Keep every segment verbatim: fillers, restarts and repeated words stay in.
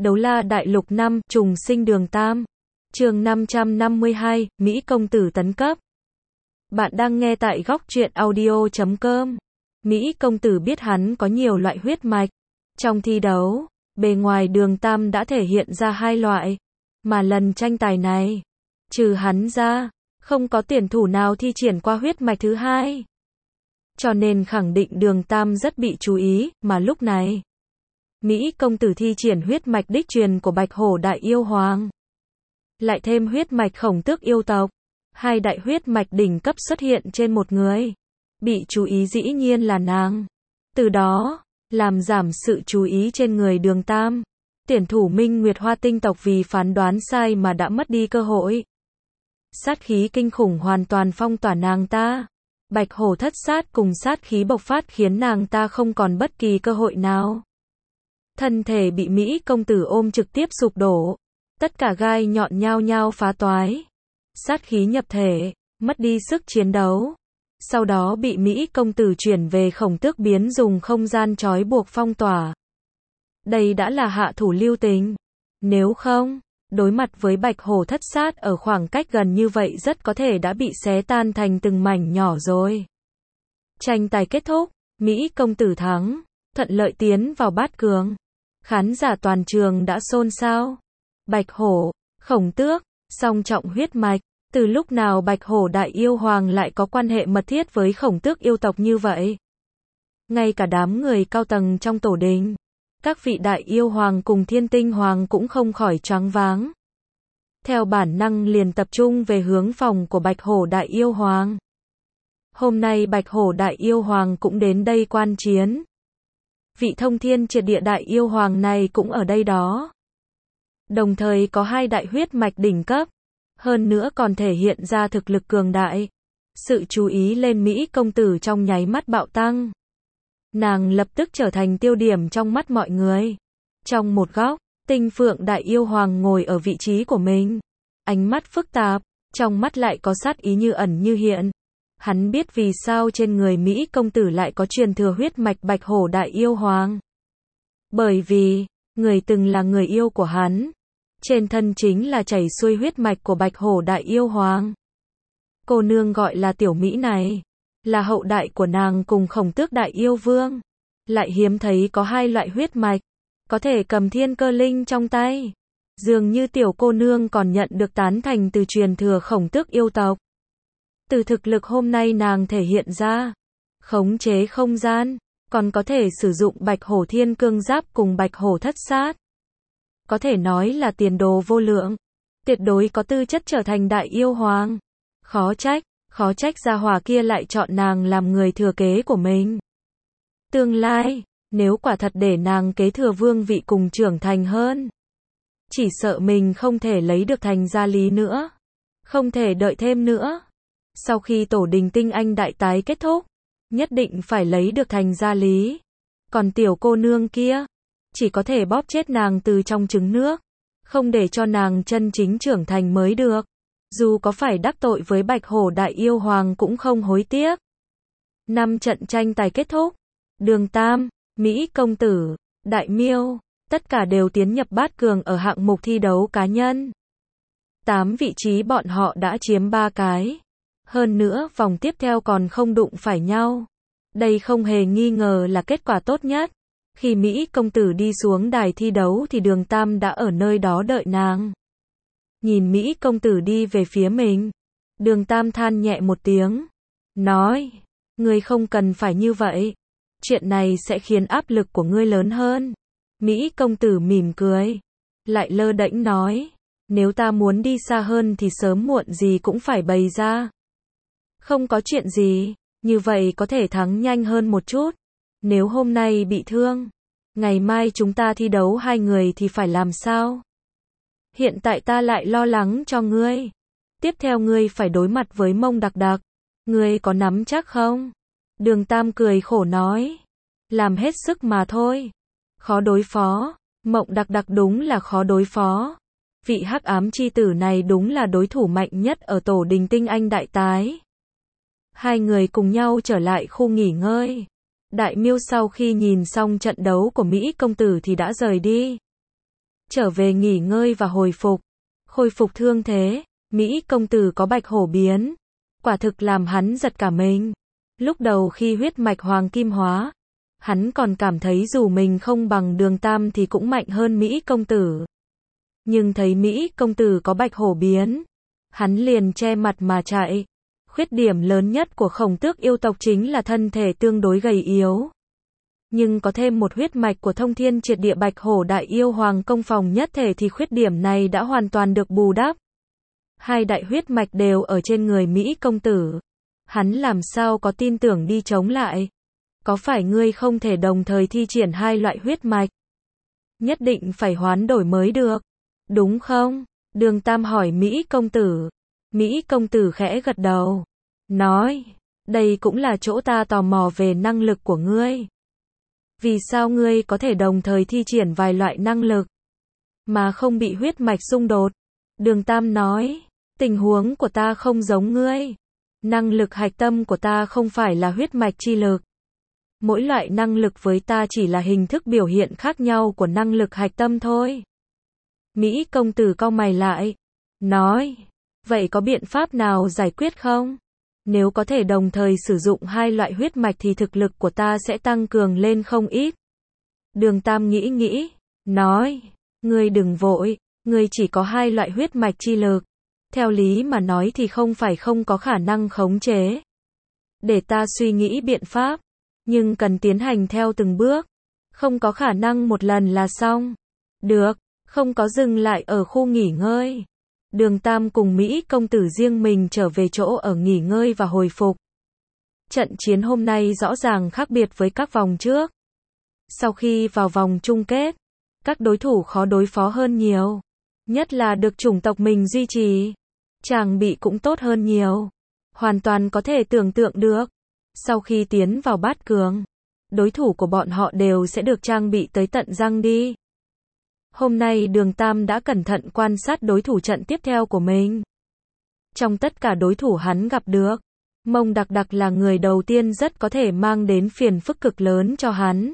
Đấu la đại lục năm, trùng sinh đường Tam. Chương năm trăm năm mươi hai, Mỹ công tử tấn cấp. Bạn đang nghe tại góc truyện audio chấm com. Mỹ công tử biết hắn có nhiều loại huyết mạch. Trong thi đấu, bề ngoài đường Tam đã thể hiện ra hai loại. Mà lần tranh tài này, trừ hắn ra, không có tuyển thủ nào thi triển qua huyết mạch thứ hai. Cho nên khẳng định đường Tam rất bị chú ý, mà lúc này, Mỹ công tử thi triển huyết mạch đích truyền của Bạch Hổ Đại Yêu Hoàng. Lại thêm huyết mạch Khổng Tước yêu tộc. Hai đại huyết mạch đỉnh cấp xuất hiện trên một người. Bị chú ý dĩ nhiên là nàng. Từ đó, làm giảm sự chú ý trên người đường Tam. Tuyển thủ Minh Nguyệt Hoa tinh tộc vì phán đoán sai mà đã mất đi cơ hội. Sát khí kinh khủng hoàn toàn phong tỏa nàng ta. Bạch hổ thất sát cùng sát khí bộc phát khiến nàng ta không còn bất kỳ cơ hội nào. Thân thể bị Mỹ công tử ôm trực tiếp sụp đổ. Tất cả gai nhọn nhao nhao phá toái. Sát khí nhập thể, mất đi sức chiến đấu. Sau đó bị Mỹ công tử chuyển về Khổng Tước biến dùng không gian trói buộc phong tỏa. Đây đã là hạ thủ lưu tình. Nếu không, đối mặt với Bạch hổ thất sát ở khoảng cách gần như vậy rất có thể đã bị xé tan thành từng mảnh nhỏ rồi. Tranh tài kết thúc, Mỹ công tử thắng, thuận lợi tiến vào bát cường. Khán giả toàn trường đã xôn xao. Bạch hổ, Khổng Tước, song trọng huyết mạch. Từ lúc nào Bạch Hổ Đại Yêu Hoàng lại có quan hệ mật thiết với Khổng Tước yêu tộc như vậy? Ngay cả đám người cao tầng trong tổ đình, các vị Đại Yêu Hoàng cùng Thiên Tinh Hoàng cũng không khỏi choáng váng. Theo bản năng liền tập trung về hướng phòng của Bạch Hổ Đại Yêu Hoàng. Hôm nay Bạch Hổ Đại Yêu Hoàng cũng đến đây quan chiến. Vị thông thiên triệt địa Đại Yêu Hoàng này cũng ở đây đó. Đồng thời có hai đại huyết mạch đỉnh cấp. Hơn nữa còn thể hiện ra thực lực cường đại. Sự chú ý lên Mỹ công tử trong nháy mắt bạo tăng. Nàng lập tức trở thành tiêu điểm trong mắt mọi người. Trong một góc, Tinh Phượng Đại Yêu Hoàng ngồi ở vị trí của mình. Ánh mắt phức tạp, trong mắt lại có sát ý như ẩn như hiện. Hắn biết vì sao trên người Mỹ công tử lại có truyền thừa huyết mạch Bạch Hổ Đại Yêu Hoàng. Bởi vì, người từng là người yêu của hắn. Trên thân chính là chảy xuôi huyết mạch của Bạch Hổ Đại Yêu Hoàng. Cô nương gọi là Tiểu Mỹ này, là hậu đại của nàng cùng Khổng Tước Đại Yêu Vương. Lại hiếm thấy có hai loại huyết mạch, có thể cầm thiên cơ linh trong tay. Dường như tiểu cô nương còn nhận được tán thành từ truyền thừa Khổng Tước yêu tộc. Từ thực lực hôm nay nàng thể hiện ra, khống chế không gian, còn có thể sử dụng Bạch Hổ Thiên Cương Giáp cùng Bạch Hổ Thất Sát. Có thể nói là tiền đồ vô lượng, tuyệt đối có tư chất trở thành Đại Yêu Hoàng. Khó trách, khó trách gia hỏa kia lại chọn nàng làm người thừa kế của mình. Tương lai, nếu quả thật để nàng kế thừa vương vị cùng trưởng thành hơn, chỉ sợ mình không thể lấy được thành gia lý nữa, không thể đợi thêm nữa. Sau khi tổ đình tinh anh đại tái kết thúc, nhất định phải lấy được thành gia lý. Còn tiểu cô nương kia, chỉ có thể bóp chết nàng từ trong trứng nước, không để cho nàng chân chính trưởng thành mới được. Dù có phải đắc tội với Bạch Hổ Đại Yêu Hoàng cũng không hối tiếc. Năm trận tranh tài kết thúc, đường Tam, Mỹ công tử, Đại Miêu, tất cả đều tiến nhập bát cường ở hạng mục thi đấu cá nhân. Tám vị trí bọn họ đã chiếm ba cái. Hơn nữa vòng tiếp theo còn không đụng phải nhau. Đây không hề nghi ngờ là kết quả tốt nhất. Khi Mỹ công tử đi xuống đài thi đấu thì đường Tam đã ở nơi đó đợi nàng. Nhìn Mỹ công tử đi về phía mình, đường Tam than nhẹ một tiếng, nói, ngươi không cần phải như vậy, chuyện này sẽ khiến áp lực của ngươi lớn hơn. Mỹ công tử mỉm cười, lại lơ đễnh nói, nếu ta muốn đi xa hơn thì sớm muộn gì cũng phải bày ra. Không có chuyện gì, như vậy có thể thắng nhanh hơn một chút. Nếu hôm nay bị thương, ngày mai chúng ta thi đấu hai người thì phải làm sao? Hiện tại ta lại lo lắng cho ngươi. Tiếp theo ngươi phải đối mặt với Mông Đặc Đặc. Ngươi có nắm chắc không? Đường Tam cười khổ nói. Làm hết sức mà thôi. Khó đối phó. Mộng Đặc Đặc đúng là khó đối phó. Vị hắc ám chi tử này đúng là đối thủ mạnh nhất ở tổ đình tinh anh đại tái. Hai người cùng nhau trở lại khu nghỉ ngơi. Đại Miêu sau khi nhìn xong trận đấu của Mỹ công tử thì đã rời đi. trở về nghỉ ngơi và hồi phục. Khôi phục thương thế, Mỹ công tử có bạch hổ biến. Quả thực làm hắn giật cả mình. Lúc đầu khi huyết mạch hoàng kim hóa, hắn còn cảm thấy dù mình không bằng Đường Tam thì cũng mạnh hơn Mỹ công tử. Nhưng thấy Mỹ công tử có bạch hổ biến, hắn liền che mặt mà chạy. Khuyết điểm lớn nhất của Khổng Tước yêu tộc chính là thân thể tương đối gầy yếu. Nhưng có thêm một huyết mạch của thông thiên triệt địa bạch hổ đại yêu hoàng công phòng nhất thể thì khuyết điểm này đã hoàn toàn được bù đắp. Hai đại huyết mạch đều ở trên người Mỹ công tử. Hắn làm sao có tin tưởng đi chống lại? Có phải ngươi không thể đồng thời thi triển hai loại huyết mạch? Nhất định phải hoán đổi mới được. Đúng không? Đường Tam hỏi Mỹ công tử. Mỹ công tử khẽ gật đầu. Nói, đây cũng là chỗ ta tò mò về năng lực của ngươi. Vì sao ngươi có thể đồng thời thi triển vài loại năng lực, mà không bị huyết mạch xung đột? Đường Tam nói, tình huống của ta không giống ngươi. Năng lực hạch tâm của ta không phải là huyết mạch chi lực. Mỗi loại năng lực với ta chỉ là hình thức biểu hiện khác nhau của năng lực hạch tâm thôi. Mỹ công tử cau mày lại. Nói, vậy có biện pháp nào giải quyết không? Nếu có thể đồng thời sử dụng hai loại huyết mạch thì thực lực của ta sẽ tăng cường lên không ít. Đường Tam nghĩ nghĩ. Nói, ngươi đừng vội. Ngươi chỉ có hai loại huyết mạch chi lực. Theo lý mà nói thì không phải không có khả năng khống chế. Để ta suy nghĩ biện pháp. Nhưng cần tiến hành theo từng bước. Không có khả năng một lần là xong. Được, không có dừng lại ở khu nghỉ ngơi. Đường Tam cùng Mỹ công tử riêng mình trở về chỗ ở nghỉ ngơi và hồi phục. Trận chiến hôm nay rõ ràng khác biệt với các vòng trước. Sau khi vào vòng chung kết, các đối thủ khó đối phó hơn nhiều. Nhất là được chủng tộc mình duy trì. Trang bị cũng tốt hơn nhiều. Hoàn toàn có thể tưởng tượng được. Sau khi tiến vào bát cường, đối thủ của bọn họ đều sẽ được trang bị tới tận răng đi. Hôm nay Đường Tam đã cẩn thận quan sát đối thủ trận tiếp theo của mình. Trong tất cả đối thủ hắn gặp được, Mông Đặc Đặc là người đầu tiên rất có thể mang đến phiền phức cực lớn cho hắn.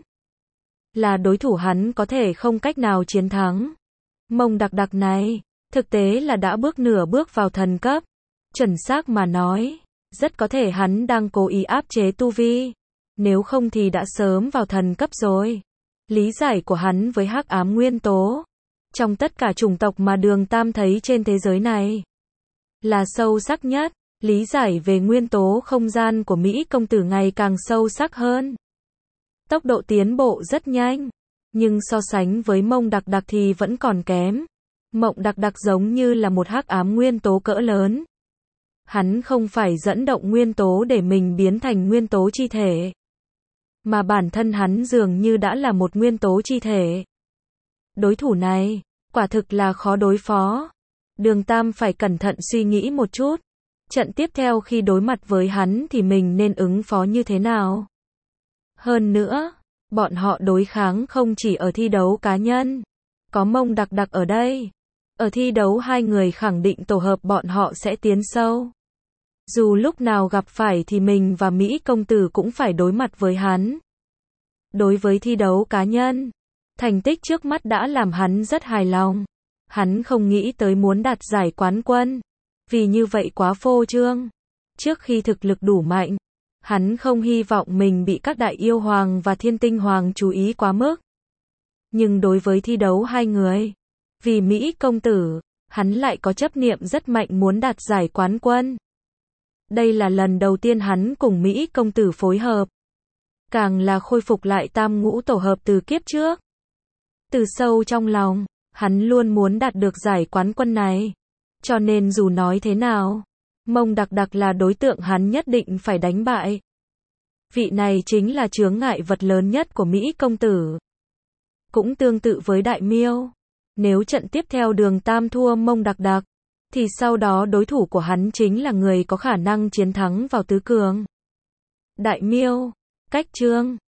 Là đối thủ hắn có thể không cách nào chiến thắng. Mông Đặc Đặc này, thực tế là đã bước nửa bước vào thần cấp. Chuẩn xác mà nói, rất có thể hắn đang cố ý áp chế tu vi. Nếu không thì đã sớm vào thần cấp rồi. Lý giải của hắn với hắc ám nguyên tố, trong tất cả chủng tộc mà Đường Tam thấy trên thế giới này, là sâu sắc nhất. Lý giải về nguyên tố không gian của Mỹ công tử ngày càng sâu sắc hơn. Tốc độ tiến bộ rất nhanh, nhưng so sánh với Mông Đặc Đặc thì vẫn còn kém. Mông Đặc Đặc giống như là một hắc ám nguyên tố cỡ lớn. Hắn không phải dẫn động nguyên tố để mình biến thành nguyên tố chi thể, mà bản thân hắn dường như đã là một nguyên tố chi thể. Đối thủ này, quả thực là khó đối phó. Đường Tam phải cẩn thận suy nghĩ một chút. Trận tiếp theo khi đối mặt với hắn thì mình nên ứng phó như thế nào? Hơn nữa, bọn họ đối kháng không chỉ ở thi đấu cá nhân. Có Mông Đặc Đặc ở đây. Ở thi đấu hai người khẳng định tổ hợp bọn họ sẽ tiến sâu. Dù lúc nào gặp phải thì mình và Mỹ công tử cũng phải đối mặt với hắn. Đối với thi đấu cá nhân, thành tích trước mắt đã làm hắn rất hài lòng. Hắn không nghĩ tới muốn đạt giải quán quân, vì như vậy quá phô trương. Trước khi thực lực đủ mạnh, hắn không hy vọng mình bị các đại yêu hoàng và thiên tinh hoàng chú ý quá mức. Nhưng đối với thi đấu hai người, vì Mỹ công tử, hắn lại có chấp niệm rất mạnh muốn đạt giải quán quân. Đây là lần đầu tiên hắn cùng Mỹ công tử phối hợp. Càng là khôi phục lại tam ngũ tổ hợp từ kiếp trước. Từ sâu trong lòng, hắn luôn muốn đạt được giải quán quân này. Cho nên dù nói thế nào, Mông Đặc Đặc là đối tượng hắn nhất định phải đánh bại. Vị này chính là chướng ngại vật lớn nhất của Mỹ công tử. Cũng tương tự với Đại Miêu. Nếu trận tiếp theo Đường Tam thua Mông Đặc Đặc, thì sau đó đối thủ của hắn chính là người có khả năng chiến thắng vào tứ cường. Đại Miêu, cách chương